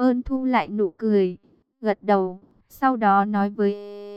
Ơn thu lại nụ cười, gật đầu, sau đó nói với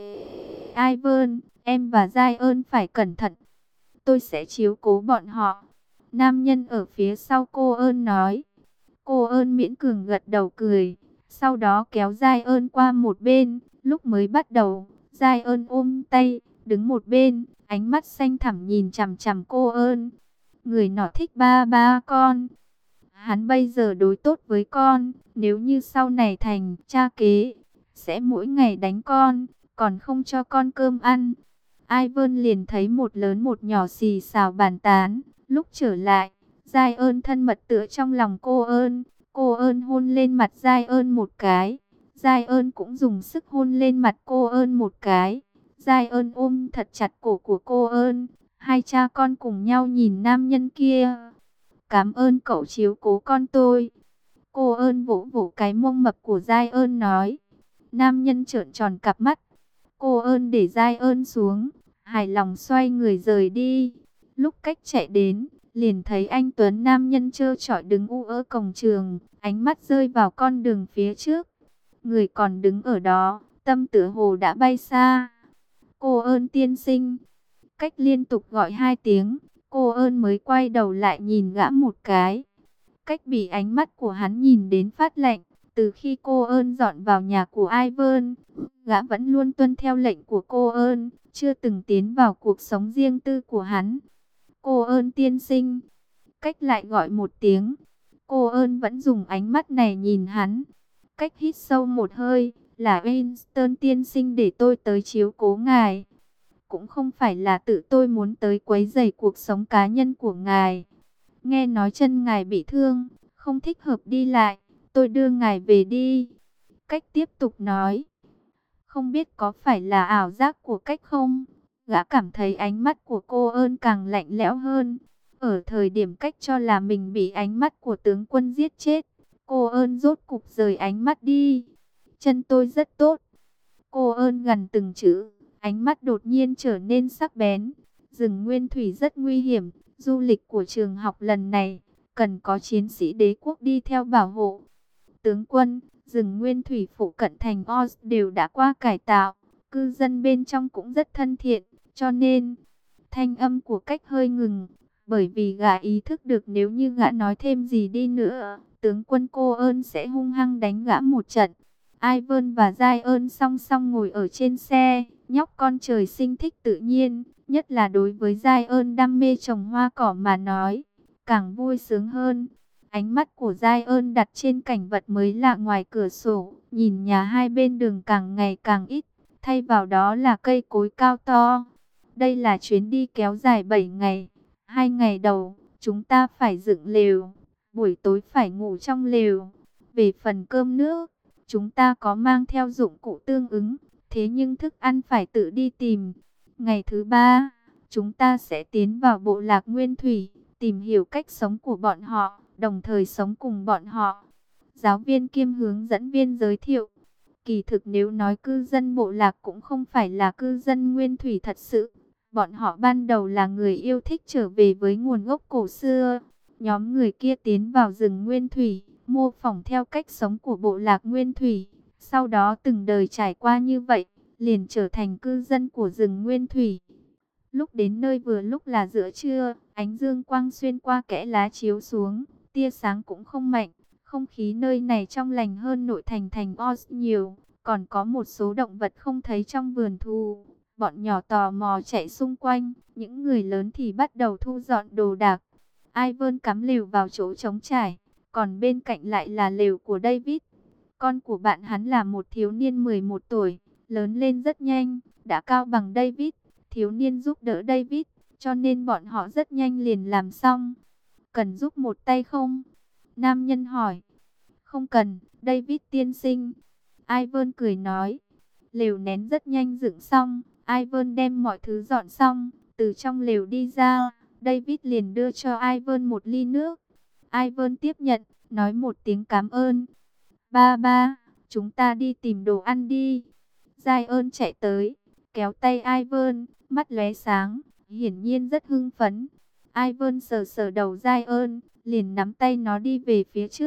Ivan, em và Giai Ơn phải cẩn thận, tôi sẽ chiếu cố bọn họ. Nam nhân ở phía sau cô Ơn nói. Cô Ơn miễn cường gật đầu cười, sau đó kéo Giai Ơn qua một bên. Lúc mới bắt đầu, Giai Ơn ôm tay, đứng một bên, ánh mắt xanh thẳm nhìn chằm chằm cô Ơn. Người nọ thích ba ba con. Hắn bây giờ đối tốt với con, nếu như sau này thành cha kế, sẽ mỗi ngày đánh con, còn không cho con cơm ăn. Ivan liền thấy một lớn một nhỏ xì xào bàn tán. Lúc trở lại, Giai Ơn thân mật tựa trong lòng cô Ơn. Cô Ơn hôn lên mặt Giai Ơn một cái. Giai Ơn cũng dùng sức hôn lên mặt cô Ơn một cái. Giai Ơn ôm thật chặt cổ của cô Ơn. Hai cha con cùng nhau nhìn nam nhân kia. Cảm ơn cậu chiếu cố con tôi. Cô Ơn vỗ vỗ cái mông mập của Giai Ơn nói. Nam nhân trợn tròn cặp mắt. Cô Ơn để Giai Ơn xuống, hài lòng xoay người rời đi. Lúc cách chạy đến, liền thấy anh Tuấn nam nhân trơ trọi đứng ở cổng trường, ánh mắt rơi vào con đường phía trước. Người còn đứng ở đó, tâm tựa hồ đã bay xa. Cô Ơn tiên sinh. Cách liên tục gọi 2 tiếng, cô Ơn mới quay đầu lại nhìn gã một cái. Cách bị ánh mắt của hắn nhìn đến phát lạnh. Từ khi cô Ơn dọn vào nhà của Ivan, gã vẫn luôn tuân theo lệnh của cô Ơn, chưa từng tiến vào cuộc sống riêng tư của hắn. Cô Ơn tiên sinh. Cách lại gọi 1 tiếng. Cô Ơn vẫn dùng ánh mắt này nhìn hắn. Cách hít sâu một hơi, là Winston tiên sinh để tôi tới chiếu cố ngài. Cũng không phải là tự tôi muốn tới quấy rầy cuộc sống cá nhân của ngài. Nghe nói chân ngài bị thương, không thích hợp đi lại, tôi đưa ngài về đi. Cách tiếp tục nói. Không biết có phải là ảo giác của cách không? Gã cảm thấy ánh mắt của cô Ơn càng lạnh lẽo hơn. Ở thời điểm cách cho là mình bị ánh mắt của tướng quân giết chết, cô Ơn rốt cục rời ánh mắt đi. Chân tôi rất tốt. Cô Ơn gần từng chữ, ánh mắt đột nhiên trở nên sắc bén. Rừng Nguyên Thủy rất nguy hiểm. Du lịch của trường học lần này, cần có chiến sĩ đế quốc đi theo bảo hộ. Tướng quân, rừng Nguyên Thủy phụ cận thành Oz đều đã qua cải tạo. Cư dân bên trong cũng rất thân thiện, cho nên thanh âm của cách hơi ngừng. Bởi vì gã ý thức được nếu như gã nói thêm gì đi nữa, tướng quân cô Ơn sẽ hung hăng đánh gã một trận. Ivan và Giai Ơn song song ngồi ở trên xe, nhóc con trời sinh thích tự nhiên, nhất là đối với Giai Ơn đam mê trồng hoa cỏ mà nói, càng vui sướng hơn. Ánh mắt của Giai Ơn đặt trên cảnh vật mới lạ ngoài cửa sổ, nhìn nhà hai bên đường càng ngày càng ít, thay vào đó là cây cối cao to. Đây là chuyến đi kéo dài 7 ngày. 2 ngày đầu, chúng ta phải dựng lều, buổi tối phải ngủ trong lều. Về phần cơm nước, chúng ta có mang theo dụng cụ tương ứng, thế nhưng thức ăn phải tự đi tìm. Ngày thứ 3, chúng ta sẽ tiến vào bộ lạc Nguyên Thủy, tìm hiểu cách sống của bọn họ, đồng thời sống cùng bọn họ. Giáo viên kiêm hướng dẫn viên giới thiệu. Kỳ thực nếu nói cư dân bộ lạc cũng không phải là cư dân Nguyên Thủy thật sự. Bọn họ ban đầu là người yêu thích trở về với nguồn gốc cổ xưa. Nhóm người kia tiến vào rừng Nguyên Thủy, mô phỏng theo cách sống của bộ lạc Nguyên Thủy. Sau đó từng đời trải qua như vậy, liền trở thành cư dân của rừng Nguyên Thủy. Lúc đến nơi vừa lúc là giữa trưa, ánh dương quang xuyên qua kẽ lá chiếu xuống, tia sáng cũng không mạnh. Không khí nơi này trong lành hơn nội thành Oz nhiều, còn có một số động vật không thấy trong vườn thú. Bọn nhỏ tò mò chạy xung quanh, những người lớn thì bắt đầu thu dọn đồ đạc. Ivan cắm lều vào chỗ trống trải, còn bên cạnh lại là lều của David. Con của bạn hắn là một thiếu niên 11 tuổi, lớn lên rất nhanh, đã cao bằng David. Thiếu niên giúp đỡ David, cho nên bọn họ rất nhanh liền làm xong. Cần giúp một tay không? Nam nhân hỏi. Không cần, David tiên sinh. Ivan cười nói. Lều nén rất nhanh dựng xong. Ivan đem mọi thứ dọn xong, từ trong lều đi ra. David liền đưa cho Ivan một ly nước. Ivan tiếp nhận, nói một tiếng cảm ơn. Ba ba, chúng ta đi tìm đồ ăn đi. Giai ơn chạy tới, kéo tay Ivan, mắt lóe sáng, hiển nhiên rất hưng phấn. Ivan sờ sờ đầu Giai ơn, liền nắm tay nó đi về phía trước.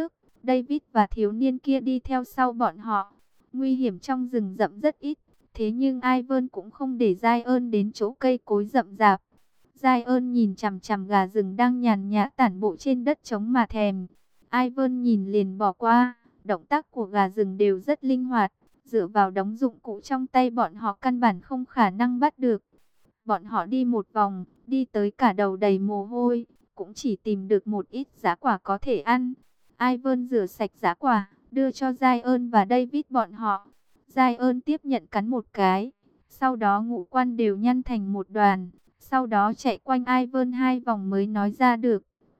David và thiếu niên kia đi theo sau bọn họ. Nguy hiểm trong rừng rậm rất ít, thế nhưng Ivan cũng không để Zion đến chỗ cây cối rậm rạp. Zion nhìn chằm chằm gà rừng đang nhàn nhã tản bộ trên đất trống mà thèm. Ivan nhìn liền bỏ qua, động tác của gà rừng đều rất linh hoạt, dựa vào đống dụng cụ trong tay bọn họ căn bản không khả năng bắt được. Bọn họ đi một vòng, đi tới cả đầu đầy mồ hôi, cũng chỉ tìm được một ít giá quả có thể ăn. Ivan rửa sạch giá quả, đưa cho Zion và David bọn họ. Zion tiếp nhận cắn một cái, sau đó ngũ quan đều nhăn thành một đoàn, sau đó chạy quanh Ivan 2 vòng mới nói ra được.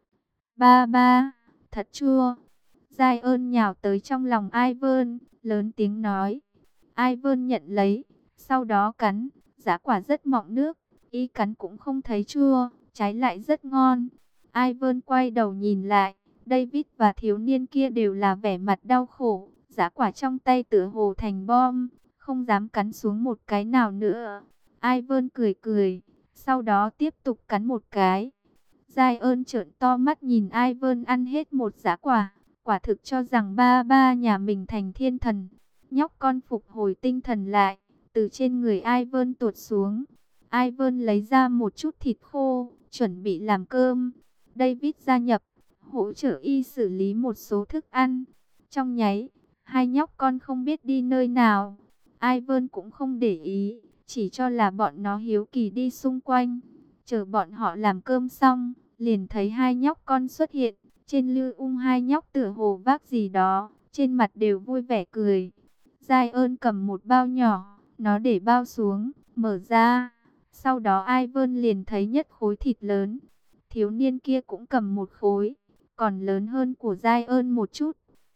Ba ba, thật chua. Zion nhào tới trong lòng Ivan, lớn tiếng nói. Ivan nhận lấy, sau đó cắn, giá quả rất mọng nước, y cắn cũng không thấy chua, trái lại rất ngon. Ivan quay đầu nhìn lại, David và thiếu niên kia đều là vẻ mặt đau khổ, giá quả trong tay tựa hồ thành bom, không dám cắn xuống một cái nào nữa. Ivan cười cười, sau đó tiếp tục cắn một cái. Zion trợn to mắt nhìn Ivan ăn hết một giá quả, quả thực cho rằng ba ba nhà mình thành thiên thần. Nhóc con phục hồi tinh thần lại, từ trên người Ivan tuột xuống. Ivan lấy ra một chút thịt khô, chuẩn bị làm cơm. David gia nhập, hỗ trợ y xử lý một số thức ăn. Trong nháy, hai nhóc con không biết đi nơi nào. Ivan cũng không để ý, chỉ cho là bọn nó hiếu kỳ đi xung quanh. Chờ bọn họ làm cơm xong, liền thấy hai nhóc con xuất hiện. Trên lư hai nhóc tựa hồ vác gì đó, trên mặt đều vui vẻ cười. Zion cầm một bao nhỏ, nó để bao xuống, mở ra. Sau đó Ivan liền thấy nhất khối thịt lớn. Thiếu niên kia cũng cầm một khối, còn lớn hơn của Zion một chút.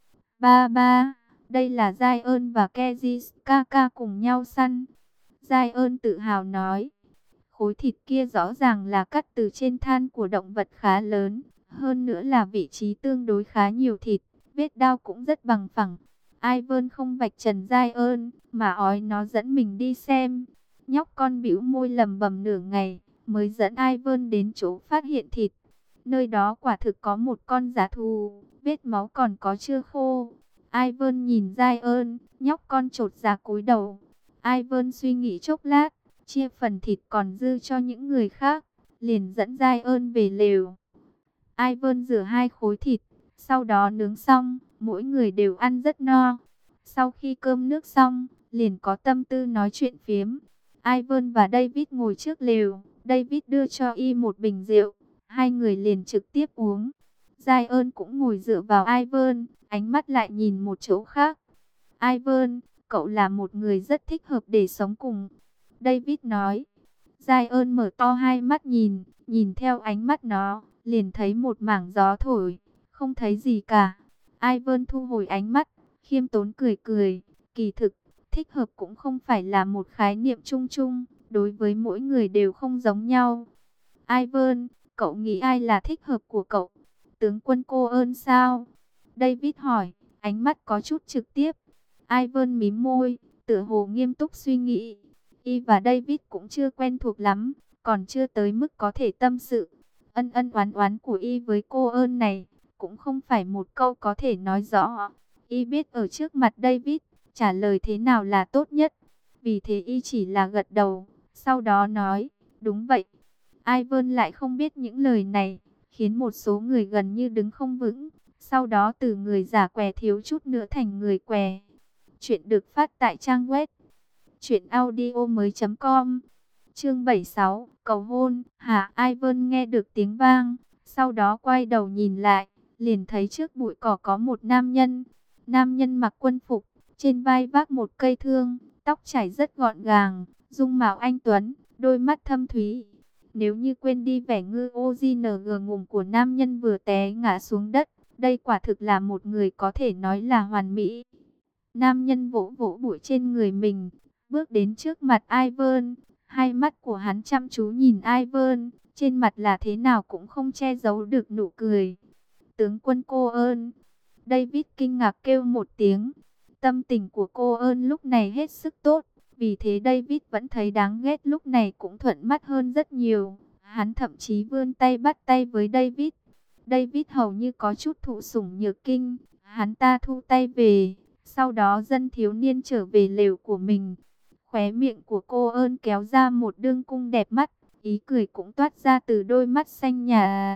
Ba ba, đây là Zion và Kezis Kaka cùng nhau săn. Zion tự hào nói. Khối thịt kia rõ ràng là cắt từ trên than của động vật khá lớn. Hơn nữa là vị trí tương đối khá nhiều thịt, vết đao cũng rất bằng phẳng. Ivan không vạch trần Zion, mà ói nó dẫn mình đi xem. Nhóc con bĩu môi lầm bầm nửa ngày, mới dẫn Ivan đến chỗ phát hiện thịt. Nơi đó quả thực có một con dã thú, vết máu còn có chưa khô. Ivan nhìn Zion, nhóc con chột dạ cúi đầu. Ivan suy nghĩ chốc lát, chia phần thịt còn dư cho những người khác, liền dẫn Zion về lều. Ivan rửa 2 khối thịt, sau đó nướng xong, mỗi người đều ăn rất no. Sau khi cơm nước xong, liền có tâm tư nói chuyện phiếm. Ivan và David ngồi trước lều, David đưa cho y một bình rượu, hai người liền trực tiếp uống. Zion cũng ngồi dựa vào Ivan, ánh mắt lại nhìn một chỗ khác. Ivan, cậu là một người rất thích hợp để sống cùng. David nói. Zion mở to hai mắt nhìn theo ánh mắt nó, liền thấy một mảng gió thổi, không thấy gì cả. Ivan thu hồi ánh mắt, khiêm tốn cười cười. Kỳ thực, thích hợp cũng không phải là một khái niệm chung chung, đối với mỗi người đều không giống nhau. Ivan, cậu nghĩ ai là thích hợp của cậu? Tướng quân Cô Ơn sao? David hỏi, ánh mắt có chút trực tiếp. Ivan mím môi, tựa hồ nghiêm túc suy nghĩ. Y và David cũng chưa quen thuộc lắm, còn chưa tới mức có thể tâm sự. Ân ân oán oán của Y với Cô Ơn này, cũng không phải một câu có thể nói rõ. Y biết ở trước mặt David, trả lời thế nào là tốt nhất. Vì thế Y chỉ là gật đầu, sau đó nói, đúng vậy. Ivan lại không biết những lời này, khiến một số người gần như đứng không vững. Sau đó từ người giả què thiếu chút nữa thành người què. Chuyện được phát tại trang web truyệnaudiomoi.com. Chương 76, cầu hôn. Hả? Ivan nghe được tiếng vang, sau đó quay đầu nhìn lại, liền thấy trước bụi cỏ có một nam nhân. Nam nhân mặc quân phục, trên vai vác một cây thương, tóc chải rất gọn gàng, dung mạo anh tuấn, đôi mắt thâm thúy. Nếu như quên đi vẻ ngư OGNG ngùng của nam nhân vừa té ngã xuống đất, đây quả thực là một người có thể nói là hoàn mỹ. Nam nhân vỗ vỗ bụi trên người mình, bước đến trước mặt Ivan. Hai mắt của hắn chăm chú nhìn Ivan, trên mặt là thế nào cũng không che giấu được nụ cười. Tướng quân Cô Ơn. David kinh ngạc kêu một tiếng. Tâm tình của Cô Ơn lúc này hết sức tốt, vì thế David vẫn thấy đáng ghét lúc này cũng thuận mắt hơn rất nhiều. Hắn thậm chí vươn tay bắt tay với David. David hầu như có chút thụ sủng nhược kinh. Hắn ta thu tay về, sau đó dân thiếu niên trở về lều của mình. Khóe miệng của cô ơn kéo ra một đường cung đẹp mắt, ý cười cũng toát ra từ đôi mắt xanh nhà.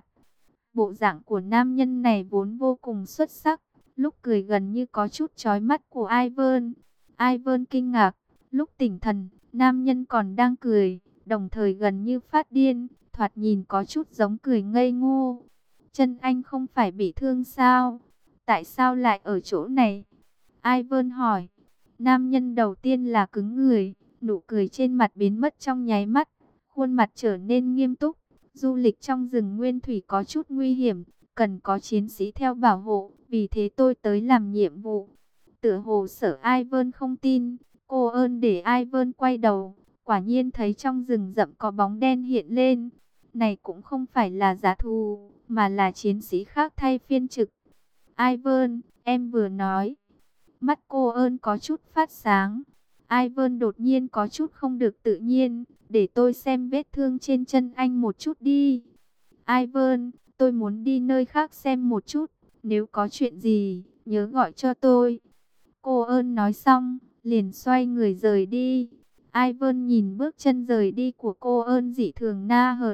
Bộ dạng của nam nhân này vốn vô cùng xuất sắc, lúc cười gần như có chút chói mắt của Ivan. Ivan kinh ngạc, lúc tỉnh thần, nam nhân còn đang cười, đồng thời gần như phát điên, thoạt nhìn có chút giống cười ngây ngô. Chân anh không phải bị thương sao? Tại sao lại ở chỗ này? Ivan hỏi. Nam nhân đầu tiên là cứng người, nụ cười trên mặt biến mất trong nháy mắt, khuôn mặt trở nên nghiêm túc. Du lịch trong rừng nguyên thủy có chút nguy hiểm, cần có chiến sĩ theo bảo hộ, vì thế tôi tới làm nhiệm vụ. Tựa hồ Sở Ivan không tin, cô ơn để Ivan quay đầu, quả nhiên thấy trong rừng rậm có bóng đen hiện lên. Này cũng không phải là giả thù, mà là chiến sĩ khác thay phiên trực. Ivan, em vừa nói. Mắt cô ơn có chút phát sáng. Ivan đột nhiên có chút không được tự nhiên. Để tôi xem vết thương trên chân anh một chút đi. Ivan, tôi muốn đi nơi khác xem một chút. Nếu có chuyện gì, nhớ gọi cho tôi. Cô ơn nói xong, liền xoay người rời đi. Ivan nhìn bước chân rời đi của cô ơn dị thường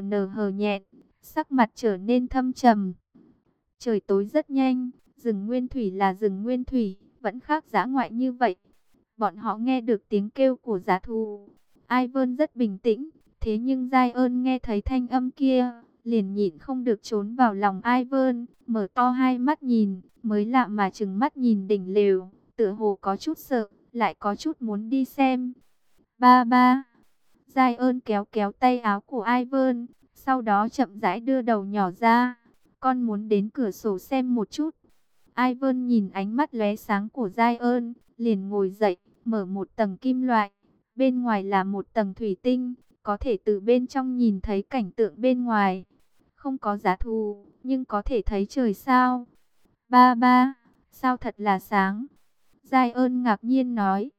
hờ nhẹn. Sắc mặt trở nên thâm trầm. Trời tối rất nhanh, rừng nguyên thủy là rừng nguyên thủy, vẫn khác dã ngoại như vậy. Bọn họ nghe được tiếng kêu của dã thú. Ivan rất bình tĩnh, thế nhưng Giai ơn nghe thấy thanh âm kia, liền nhịn không được trốn vào lòng Ivan, mở to hai mắt nhìn, mới lạ mà trừng mắt nhìn đỉnh lều, tựa hồ có chút sợ, lại có chút muốn đi xem. Ba ba, Giai ơn kéo kéo tay áo của Ivan, sau đó chậm rãi đưa đầu nhỏ ra. Con muốn đến cửa sổ xem một chút. Ivan nhìn ánh mắt lóe sáng của Giai ơn, liền ngồi dậy, mở một tầng kim loại. Bên ngoài là một tầng thủy tinh, có thể từ bên trong nhìn thấy cảnh tượng bên ngoài. Không có giá thù, nhưng có thể thấy trời sao. Ba ba, sao thật là sáng. Giai ơn ngạc nhiên nói.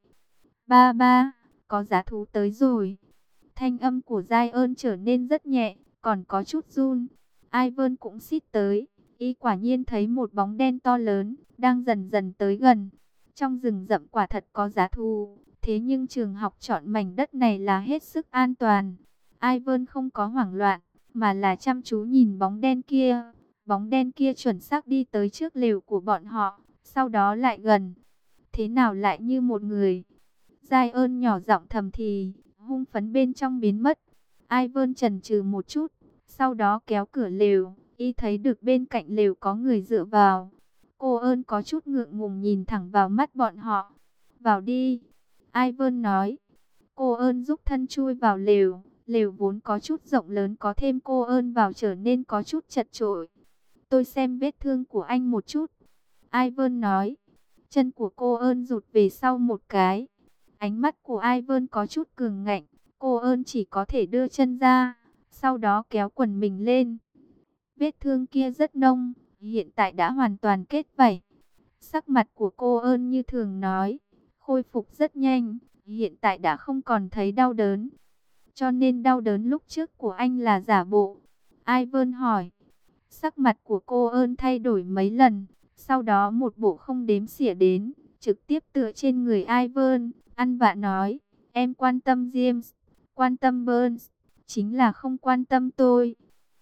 Ba ba, có giá thú tới rồi. Thanh âm của Giai ơn trở nên rất nhẹ, còn có chút run. Ivan cũng xít tới, y quả nhiên thấy một bóng đen to lớn, đang dần dần tới gần. Trong rừng rậm quả thật có giá thú, thế nhưng trường học chọn mảnh đất này là hết sức an toàn. Ivan không có hoảng loạn, mà là chăm chú nhìn bóng đen kia. Bóng đen kia chuẩn xác đi tới trước lều của bọn họ, sau đó lại gần. Thế nào lại như một người? Giai ơn nhỏ giọng thầm thì, hung phấn bên trong biến mất. Ivan chần chừ một chút, sau đó kéo cửa lều, y thấy được bên cạnh lều có người dựa vào. Cô ơn có chút ngượng ngùng nhìn thẳng vào mắt bọn họ. Vào đi, Ivan nói. Cô ơn giúp thân chui vào lều. Lều vốn có chút rộng lớn, có thêm cô ơn vào trở nên có chút chật chội. Tôi xem vết thương của anh một chút, Ivan nói. Chân của cô ơn rụt về sau một cái. Ánh mắt của Ivan có chút cường ngạnh. Cô ơn chỉ có thể đưa chân ra, sau đó kéo quần mình lên. Vết thương kia rất nông, hiện tại đã hoàn toàn kết vảy. Sắc mặt của cô ơn như thường nói, khôi phục rất nhanh, hiện tại đã không còn thấy đau đớn. Cho nên đau đớn lúc trước của anh là giả bộ. Ivan hỏi. Sắc mặt của cô ơn thay đổi mấy lần, sau đó một bộ không đếm xỉa đến, trực tiếp tựa trên người Ivan, ăn vạ nói, em quan tâm James, quan tâm Burns, chính là không quan tâm tôi.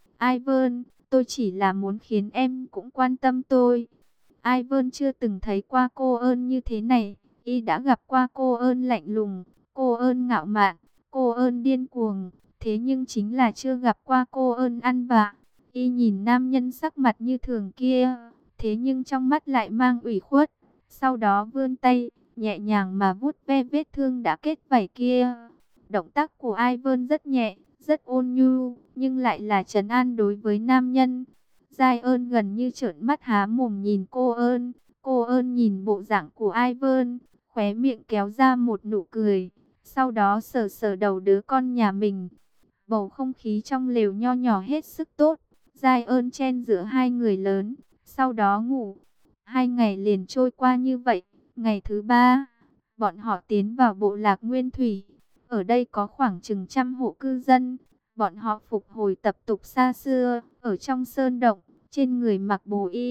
Ivan, tôi chỉ là muốn khiến em cũng quan tâm tôi. Ivan chưa từng thấy qua cô ơn như thế này, y đã gặp qua cô ơn lạnh lùng, cô ơn ngạo mạn, cô ơn điên cuồng, thế nhưng chính là chưa gặp qua cô ơn ăn vạ. Y nhìn nam nhân sắc mặt như thường kia, thế nhưng trong mắt lại mang ủy khuất. Sau đó vươn tay, nhẹ nhàng mà vuốt ve vết thương đã kết vảy kia. Động tác của Ivan rất nhẹ, rất ôn nhu, nhưng lại là trấn an đối với nam nhân. Giai ơn gần như trợn mắt há mồm nhìn cô ơn. Cô ơn nhìn bộ dạng của Ivan, khóe miệng kéo ra một nụ cười. Sau đó sờ sờ đầu đứa con nhà mình. Bầu không khí trong lều nho nhỏ hết sức tốt. Giai ơn chen giữa hai người lớn, sau đó ngủ. 2 ngày liền trôi qua như vậy. Ngày thứ 3, bọn họ tiến vào bộ lạc Nguyên Thủy. Ở đây có khoảng chừng 100 hộ cư dân. Bọn họ phục hồi tập tục xa xưa, ở trong sơn động, trên người mặc bồ y,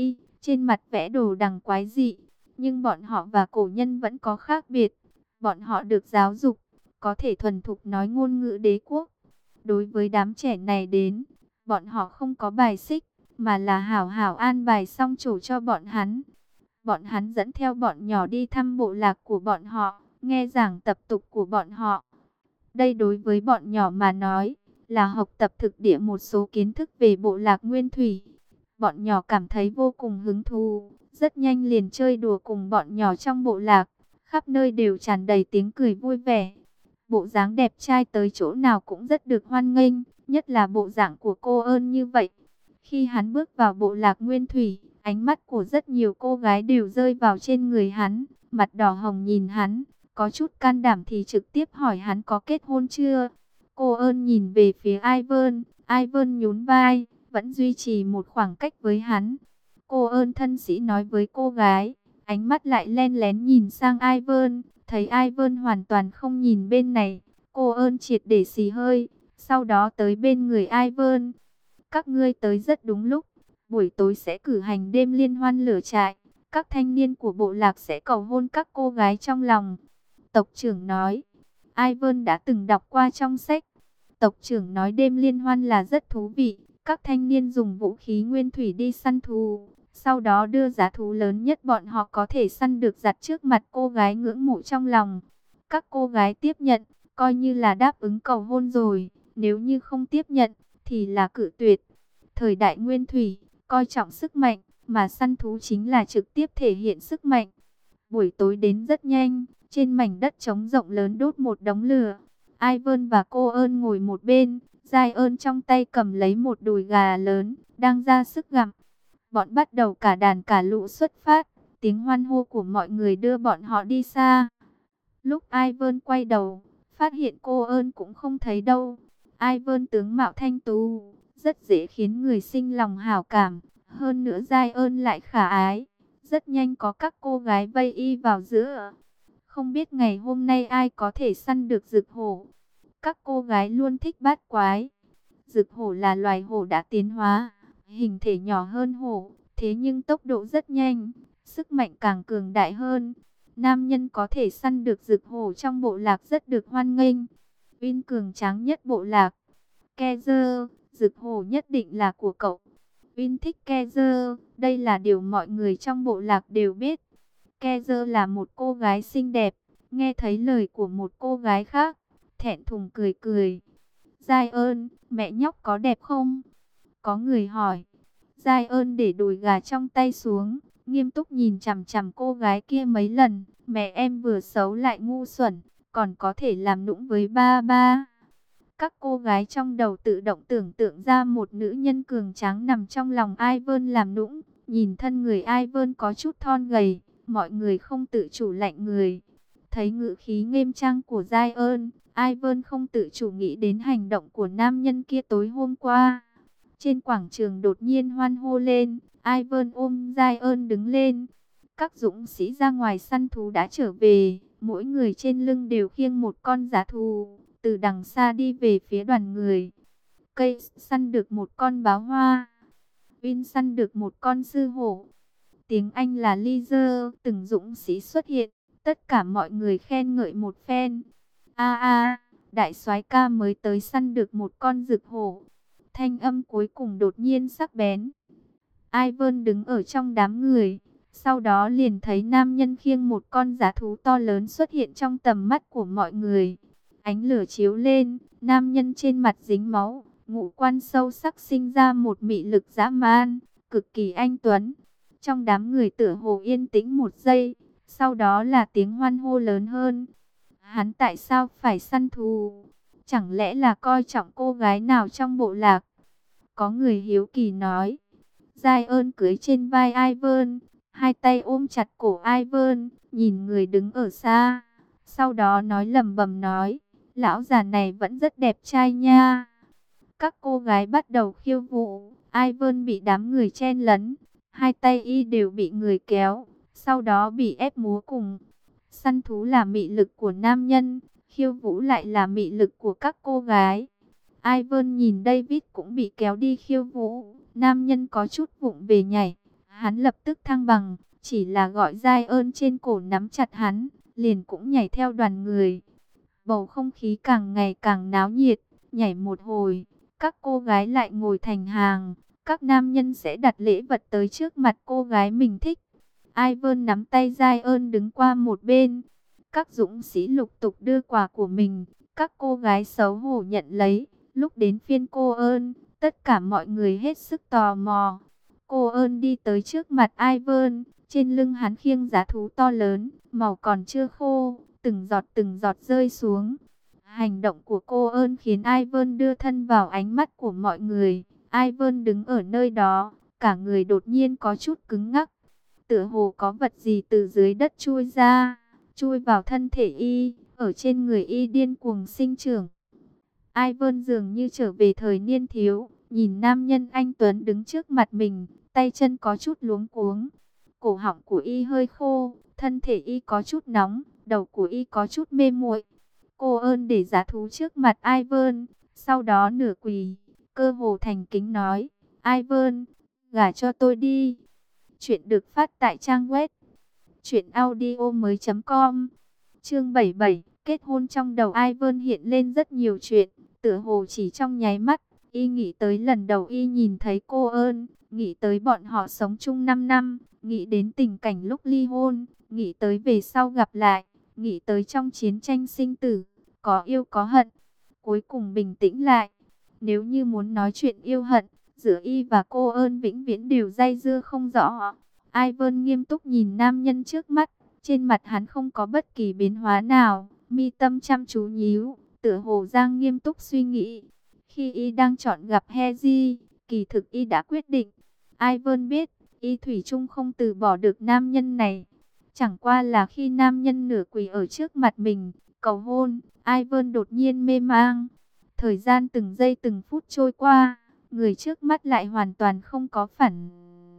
trên mặt vẽ đồ đằng quái dị. Nhưng bọn họ và cổ nhân vẫn có khác biệt. Bọn họ được giáo dục, có thể thuần thục nói ngôn ngữ đế quốc. Đối với đám trẻ này đến, bọn họ không có bài xích, mà là hảo hảo an bài xong chỗ cho bọn hắn. Bọn hắn dẫn theo bọn nhỏ đi thăm bộ lạc của bọn họ, nghe giảng tập tục của bọn họ. Đây đối với bọn nhỏ mà nói, là học tập thực địa một số kiến thức về bộ lạc nguyên thủy. Bọn nhỏ cảm thấy vô cùng hứng thú, rất nhanh liền chơi đùa cùng bọn nhỏ trong bộ lạc. Khắp nơi đều tràn đầy tiếng cười vui vẻ. Bộ dáng đẹp trai tới chỗ nào cũng rất được hoan nghênh, nhất là bộ dạng của cô ơn như vậy. Khi hắn bước vào bộ lạc nguyên thủy, ánh mắt của rất nhiều cô gái đều rơi vào trên người hắn, mặt đỏ hồng nhìn hắn, có chút can đảm thì trực tiếp hỏi hắn có kết hôn chưa. Cô ơn nhìn về phía Ivan, Ivan nhún vai, vẫn duy trì một khoảng cách với hắn. Cô ơn thân sĩ nói với cô gái, ánh mắt lại len lén nhìn sang Ivan, thấy Ivan hoàn toàn không nhìn bên này. Cô ơn triệt để xì hơi, sau đó tới bên người Ivan. Các ngươi tới rất đúng lúc, buổi tối sẽ cử hành đêm liên hoan lửa trại. Các thanh niên của bộ lạc sẽ cầu hôn các cô gái trong lòng. Tộc trưởng nói, Ivan đã từng đọc qua trong sách. Tộc trưởng nói đêm liên hoan là rất thú vị. Các thanh niên dùng vũ khí nguyên thủy đi săn thú. Sau đó đưa giá thú lớn nhất bọn họ có thể săn được giặt trước mặt cô gái ngưỡng mộ trong lòng. Các cô gái tiếp nhận, coi như là đáp ứng cầu hôn rồi. Nếu như không tiếp nhận, thì là cự tuyệt. Thời đại nguyên thủy, coi trọng sức mạnh, mà săn thú chính là trực tiếp thể hiện sức mạnh. Buổi tối đến rất nhanh, trên mảnh đất trống rộng lớn đốt một đống lửa. Ivan và cô ơn ngồi một bên, Giai ơn trong tay cầm lấy một đùi gà lớn, đang ra sức gặm. Bọn bắt đầu cả đàn cả lũ xuất phát, tiếng hoan hô của mọi người đưa bọn họ đi xa. Lúc Ivan quay đầu, phát hiện cô ơn cũng không thấy đâu. Ivan tướng mạo thanh tú, rất dễ khiến người sinh lòng hảo cảm. Hơn nữa Giai ơn lại khả ái, rất nhanh có các cô gái vây y vào giữa. Không biết ngày hôm nay ai có thể săn được rực hổ. Các cô gái luôn thích bát quái. Rực hổ là loài hổ đã tiến hóa, hình thể nhỏ hơn hổ, thế nhưng tốc độ rất nhanh, sức mạnh càng cường đại hơn. Nam nhân có thể săn được rực hổ trong bộ lạc rất được hoan nghênh. Vin cường tráng nhất bộ lạc. Kezer, rực hổ nhất định là của cậu. Vin thích Kezer, đây là điều mọi người trong bộ lạc đều biết. Kezer là một cô gái xinh đẹp, nghe thấy lời của một cô gái khác, thẹn thùng cười cười. Giai ơn, mẹ nhóc có đẹp không? Có người hỏi. Giai ơn để đùi gà trong tay xuống, nghiêm túc nhìn chằm chằm cô gái kia mấy lần. Mẹ em vừa xấu lại ngu xuẩn, còn có thể làm nũng với ba ba. Các cô gái trong đầu tự động tưởng tượng ra một nữ nhân cường tráng nằm trong lòng Ivan làm nũng. Nhìn thân người Ivan có chút thon gầy, mọi người không tự chủ lạnh người. Thấy ngữ khí nghiêm trang của Giai ơn, Ivan không tự chủ nghĩ đến hành động của nam nhân kia tối hôm qua. Trên quảng trường đột nhiên hoan hô lên, Ivan ôm Giai ơn đứng lên. Các dũng sĩ ra ngoài săn thú đã trở về, mỗi người trên lưng đều khiêng một con dã thú, từ đằng xa đi về phía đoàn người. Cây săn được một con báo hoa, Vin săn được một con sư hổ. Tiếng Anh là Leader, từng dũng sĩ xuất hiện, tất cả mọi người khen ngợi một phen. Đại soái ca mới tới săn được một con rực hổ. Thanh âm cuối cùng đột nhiên sắc bén. Ivan đứng ở trong đám người, sau đó liền thấy nam nhân khiêng một con dã thú to lớn xuất hiện trong tầm mắt của mọi người. Ánh lửa chiếu lên, nam nhân trên mặt dính máu, ngũ quan sâu sắc sinh ra một mị lực dã man, cực kỳ anh tuấn. Trong đám người tựa hồ yên tĩnh một giây, sau đó là tiếng hoan hô lớn hơn. Hắn tại sao phải săn thú? Chẳng lẽ là coi trọng cô gái nào trong bộ lạc? Có người hiếu kỳ nói. Giai ơn cưỡi trên vai Ivan, hai tay ôm chặt cổ Ivan, nhìn người đứng ở xa. Sau đó nói lẩm bẩm nói, lão già này vẫn rất đẹp trai nha. Các cô gái bắt đầu khiêu vũ, Ivan bị đám người chen lấn, hai tay y đều bị người kéo, sau đó bị ép múa cùng. Săn thú là mị lực của nam nhân, khiêu vũ lại là mị lực của các cô gái. Ivan nhìn David cũng bị kéo đi khiêu vũ, nam nhân có chút vụng về nhảy, Hắn lập tức thăng bằng, chỉ là gọi Giai ơn trên cổ nắm chặt hắn, liền cũng nhảy theo đoàn người. Bầu không khí càng ngày càng náo nhiệt, nhảy một hồi, các cô gái lại ngồi thành hàng, các nam nhân sẽ đặt lễ vật tới trước mặt cô gái mình thích. Ivan nắm tay Giai ơn đứng qua một bên, các dũng sĩ lục tục đưa quà của mình, các cô gái xấu hổ nhận lấy. Lúc đến phiên cô ơn, tất cả mọi người hết sức tò mò. Cô ơn đi tới trước mặt Ivan, trên lưng hắn khiêng giá thú to lớn, màu còn chưa khô, từng giọt rơi xuống. Hành động của cô ơn khiến Ivan đưa thân vào ánh mắt của mọi người. Ivan đứng ở nơi đó, cả người đột nhiên có chút cứng ngắc. Tựa hồ có vật gì từ dưới đất chui ra, chui vào thân thể y, ở trên người y điên cuồng sinh trưởng. Ivan dường như trở về thời niên thiếu, nhìn nam nhân anh tuấn đứng trước mặt mình, tay chân có chút luống cuống. Cổ họng của y hơi khô, thân thể y có chút nóng, đầu của y có chút mê muội. Cô ơn để giá thú trước mặt Ivan, sau đó nửa quỳ, cơ hồ thành kính nói: Ivan, gả cho tôi đi. Chuyện được phát tại trang web truyệnaudiomoi.com. Chương 77, kết hôn. Trong đầu Ivan hiện lên rất nhiều chuyện, tựa hồ chỉ trong nháy mắt, y nghĩ tới lần đầu y nhìn thấy cô ơn, nghĩ tới bọn họ sống chung 5 năm, nghĩ đến tình cảnh lúc ly hôn, nghĩ tới về sau gặp lại, nghĩ tới trong chiến tranh sinh tử, có yêu có hận. Cuối cùng bình tĩnh lại. Nếu như muốn nói chuyện yêu hận, giữa y và cô ơn vĩnh viễn đều dây dưa không rõ. Ivan nghiêm túc nhìn nam nhân trước mắt, trên mặt hắn không có bất kỳ biến hóa nào, mi tâm chăm chú nhíu, tựa hồ đang nghiêm túc suy nghĩ. Khi y đang chọn gặp Hezi, kỳ thực y đã quyết định. Ivan biết, y thủy chung không từ bỏ được nam nhân này. Chẳng qua là khi nam nhân nửa quỳ ở trước mặt mình, cầu hôn, Ivan đột nhiên mê mang. Thời gian từng giây từng phút trôi qua, người trước mắt lại hoàn toàn không có phản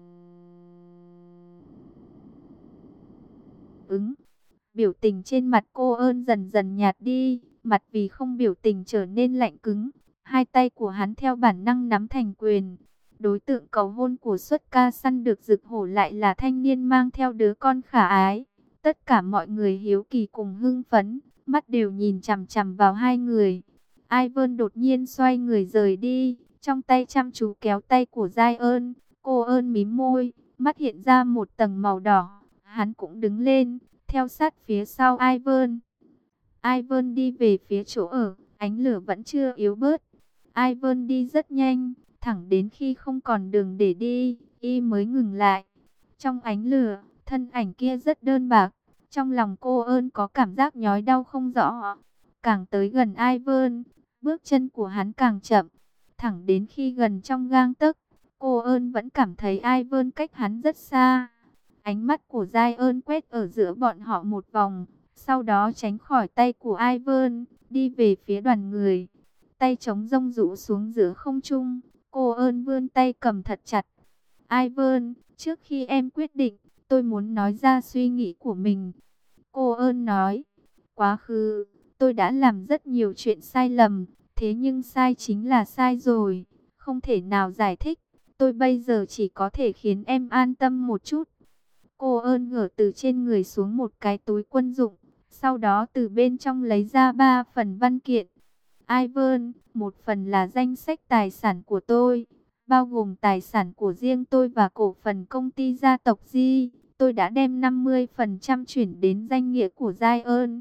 ứng. Biểu tình trên mặt cô ơn dần dần nhạt đi, mặt vì không biểu tình trở nên lạnh cứng. Hai tay của hắn theo bản năng nắm thành quyền. Đối tượng cầu hôn của Xuất Ca săn được rực hổ lại là thanh niên mang theo đứa con khả ái. Tất cả mọi người hiếu kỳ cùng hưng phấn, mắt đều nhìn chằm chằm vào hai người. Ivan đột nhiên xoay người rời đi, trong tay chăm chú kéo tay của Giai ơn. Cô ơn mím môi, mắt hiện ra một tầng màu đỏ. Hắn cũng đứng lên, theo sát phía sau Ivan. Ivan đi về phía chỗ ở, ánh lửa vẫn chưa yếu bớt. Ivan đi rất nhanh, thẳng đến khi không còn đường để đi, y mới ngừng lại. Trong ánh lửa, thân ảnh kia rất đơn bạc. Trong lòng cô ơn có cảm giác nhói đau không rõ. Càng tới gần Ivan, bước chân của hắn càng chậm. Thẳng đến khi gần trong gang tấc, cô ơn vẫn cảm thấy Ivan cách hắn rất xa. Ánh mắt của Giai ơn quét ở giữa bọn họ một vòng, sau đó tránh khỏi tay của Ivan, đi về phía đoàn người. Tay trống rông rũ xuống giữa không trung, cô ơn vươn tay cầm thật chặt. Ivan, trước khi em quyết định, tôi muốn nói ra suy nghĩ của mình. Cô ơn nói, quá khứ, tôi đã làm rất nhiều chuyện sai lầm, thế nhưng sai chính là sai rồi, không thể nào giải thích. Tôi bây giờ chỉ có thể khiến em an tâm một chút. Cô ơn gỡ từ trên người xuống một cái túi quân dụng, sau đó từ bên trong lấy ra 3 phần văn kiện. Ivan, một phần là danh sách tài sản của tôi, bao gồm tài sản của riêng tôi và cổ phần công ty gia tộc Di. Tôi đã đem 50% chuyển đến danh nghĩa của Giai ơn,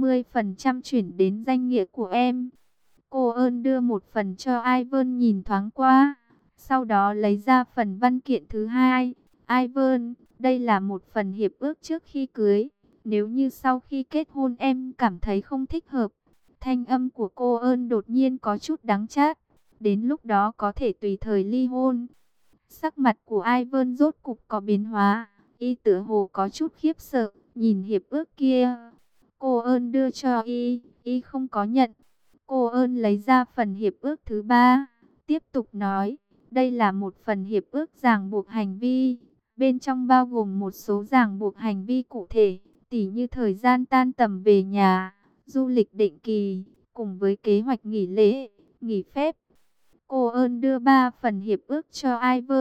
50% chuyển đến danh nghĩa của em. Cô ơn đưa một phần cho Ivan nhìn thoáng qua, sau đó lấy ra phần văn kiện thứ hai. Ivan, đây là một phần hiệp ước trước khi cưới. Nếu như sau khi kết hôn em cảm thấy không thích hợp. Thanh âm của cô ơn đột nhiên có chút đắng chát. Đến lúc đó có thể tùy thời ly hôn. Sắc mặt của Ivan rốt cục có biến hóa. Y tựa hồ có chút khiếp sợ, nhìn hiệp ước kia. Cô ơn đưa cho y không có nhận. Cô ơn lấy ra phần hiệp ước thứ ba, tiếp tục nói, đây là một phần hiệp ước ràng buộc hành vi. Bên trong bao gồm một số ràng buộc hành vi cụ thể, tỉ như thời gian tan tầm về nhà, du lịch định kỳ, cùng với kế hoạch nghỉ lễ, nghỉ phép. Cô ơn đưa 3 phần hiệp ước cho Ivan,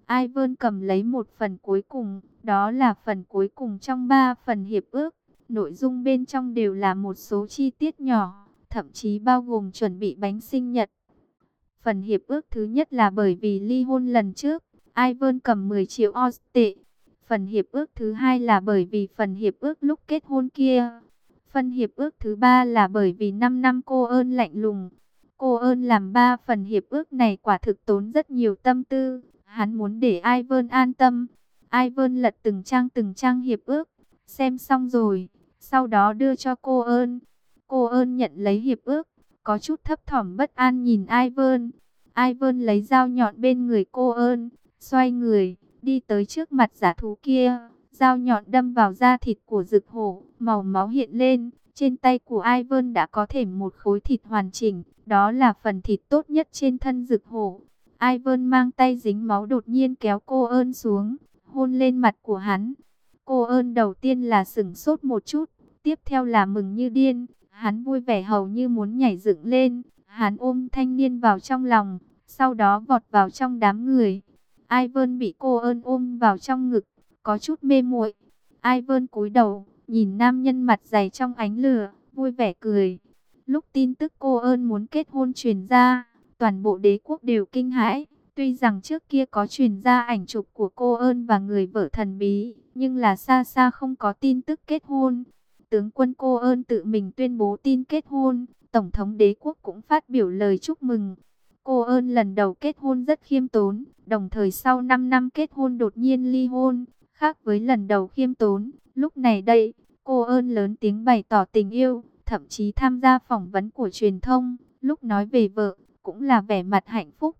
Ivan cầm lấy một phần cuối cùng, đó là phần cuối cùng trong 3 phần hiệp ước. Nội dung bên trong đều là một số chi tiết nhỏ, thậm chí bao gồm chuẩn bị bánh sinh nhật. Phần hiệp ước thứ nhất là bởi vì ly hôn lần trước, Ivan cầm 10 triệu Oz tệ. Phần hiệp ước thứ hai là bởi vì phần hiệp ước lúc kết hôn kia. Phần hiệp ước thứ ba là bởi vì 5 năm cô ơn lạnh lùng. Cô ơn làm 3 phần hiệp ước này quả thực tốn rất nhiều tâm tư. Hắn muốn để Ivan an tâm. Ivan lật từng trang hiệp ước, xem xong rồi, sau đó đưa cho cô ơn. Cô ơn nhận lấy hiệp ước, có chút thấp thỏm bất an nhìn Ivan. Ivan lấy dao nhọn bên người cô ơn, xoay người, đi tới trước mặt giả thú kia. Dao nhọn đâm vào da thịt của dực hổ, màu máu hiện lên. Trên tay của Ivan đã có thể một khối thịt hoàn chỉnh, đó là phần thịt tốt nhất trên thân dực hổ. Ivan mang tay dính máu đột nhiên kéo cô ơn xuống, hôn lên mặt của hắn. Cô ơn đầu tiên là sửng sốt một chút, tiếp theo là mừng như điên. Hắn vui vẻ hầu như muốn nhảy dựng lên. Hắn ôm thanh niên vào trong lòng, sau đó vọt vào trong đám người. Ivan bị cô ơn ôm vào trong ngực, có chút mê muội. Ivan cúi đầu, nhìn nam nhân mặt dày trong ánh lửa, vui vẻ cười. Lúc tin tức cô ơn muốn kết hôn truyền ra, toàn bộ đế quốc đều kinh hãi. Tuy rằng trước kia có truyền ra ảnh chụp của cô ơn và người vợ thần bí, nhưng là xa xa không có tin tức kết hôn. Tướng quân cô ơn tự mình tuyên bố tin kết hôn, Tổng thống đế quốc cũng phát biểu lời chúc mừng. Cô ơn lần đầu kết hôn rất khiêm tốn, đồng thời sau 5 năm kết hôn đột nhiên ly hôn, khác với lần đầu khiêm tốn. Lúc này đây, cô ơn lớn tiếng bày tỏ tình yêu, thậm chí tham gia phỏng vấn của truyền thông, lúc nói về vợ, cũng là vẻ mặt hạnh phúc.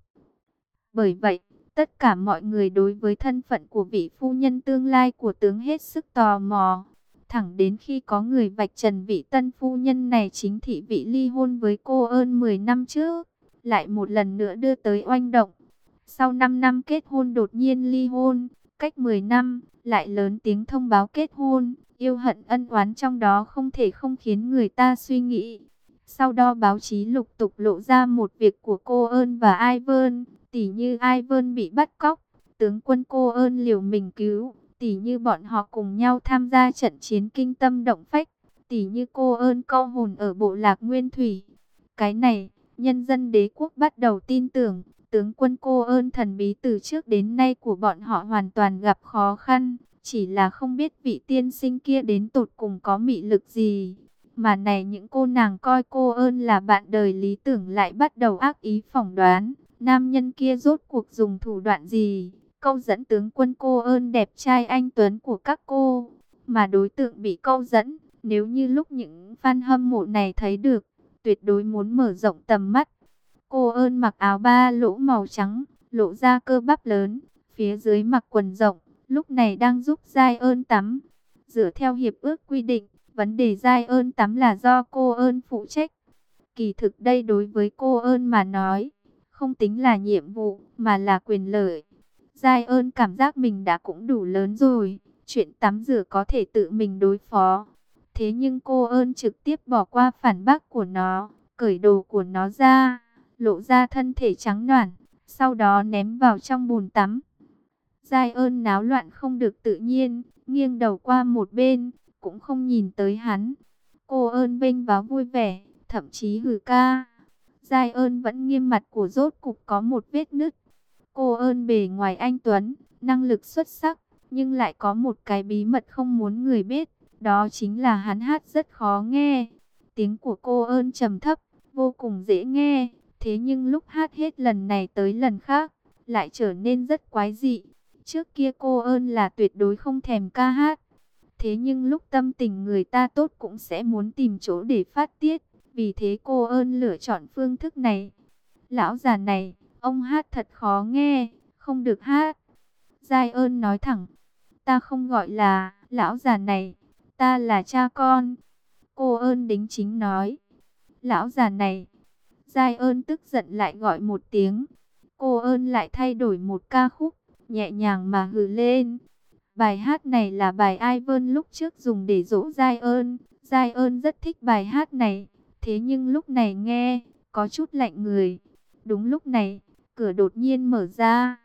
Bởi vậy, tất cả mọi người đối với thân phận của vị phu nhân tương lai của tướng hết sức tò mò. Thẳng đến khi có người vạch trần vị tân phu nhân này chính thị vị ly hôn với cô ơn 10 năm trước, lại một lần nữa đưa tới oanh động. Sau 5 năm kết hôn đột nhiên ly hôn, cách 10 năm, lại lớn tiếng thông báo kết hôn, yêu hận ân oán trong đó không thể không khiến người ta suy nghĩ. Sau đó báo chí lục tục lộ ra một việc của cô ơn và Ivan, tỉ như Ivan bị bắt cóc, tướng quân cô ơn liều mình cứu, tỉ như bọn họ cùng nhau tham gia trận chiến kinh tâm động phách, tỉ như cô ơn câu hồn ở bộ lạc Nguyên Thủy. Cái này, nhân dân đế quốc bắt đầu tin tưởng, tướng quân cô ơn thần bí từ trước đến nay của bọn họ hoàn toàn gặp khó khăn, chỉ là không biết vị tiên sinh kia đến tột cùng có mị lực gì. Mà này những cô nàng coi cô ơn là bạn đời lý tưởng lại bắt đầu ác ý phỏng đoán, nam nhân kia rốt cuộc dùng thủ đoạn gì, câu dẫn tướng quân cô ơn đẹp trai anh tuấn của các cô. Mà đối tượng bị câu dẫn, nếu như lúc những fan hâm mộ này thấy được, tuyệt đối muốn mở rộng tầm mắt. Cô ơn mặc áo ba lỗ màu trắng, lộ ra cơ bắp lớn, phía dưới mặc quần rộng, lúc này đang giúp Giai ơn tắm. Dựa theo hiệp ước quy định, vấn đề Giai ơn tắm là do cô ơn phụ trách. Kỳ thực đây đối với cô ơn mà nói, không tính là nhiệm vụ, mà là quyền lợi. Giai ơn cảm giác mình đã cũng đủ lớn rồi, chuyện tắm rửa có thể tự mình đối phó. Thế nhưng cô ơn trực tiếp bỏ qua phản bác của nó, cởi đồ của nó ra, lộ ra thân thể trắng nõn, sau đó ném vào trong bồn tắm. Giai ơn náo loạn không được tự nhiên, nghiêng đầu qua một bên, cũng không nhìn tới hắn. Cô ơn vênh váo vui vẻ, thậm chí hừ ca. Giai ơn vẫn nghiêm mặt của rốt cục có một vết nứt. Cô ơn bề ngoài anh tuấn, năng lực xuất sắc, nhưng lại có một cái bí mật không muốn người biết, đó chính là hắn hát rất khó nghe. Tiếng của cô ơn trầm thấp, vô cùng dễ nghe, thế nhưng lúc hát hết lần này tới lần khác, lại trở nên rất quái dị. Trước kia cô ơn là tuyệt đối không thèm ca hát, thế nhưng lúc tâm tình người ta tốt cũng sẽ muốn tìm chỗ để phát tiết, vì thế cô ơn lựa chọn phương thức này. Lão già này, ông hát thật khó nghe, không được hát. Giai ơn nói thẳng, ta không gọi là lão già này, ta là cha con. Cô ơn đính chính nói, lão già này. Giai ơn tức giận lại gọi một tiếng. Cô ơn lại thay đổi một ca khúc, nhẹ nhàng mà hừ lên. Bài hát này là bài Ivan lúc trước dùng để dỗ Giai ơn. Giai ơn rất thích bài hát này, thế nhưng lúc này nghe, có chút lạnh người. Đúng lúc này, cửa đột nhiên mở ra.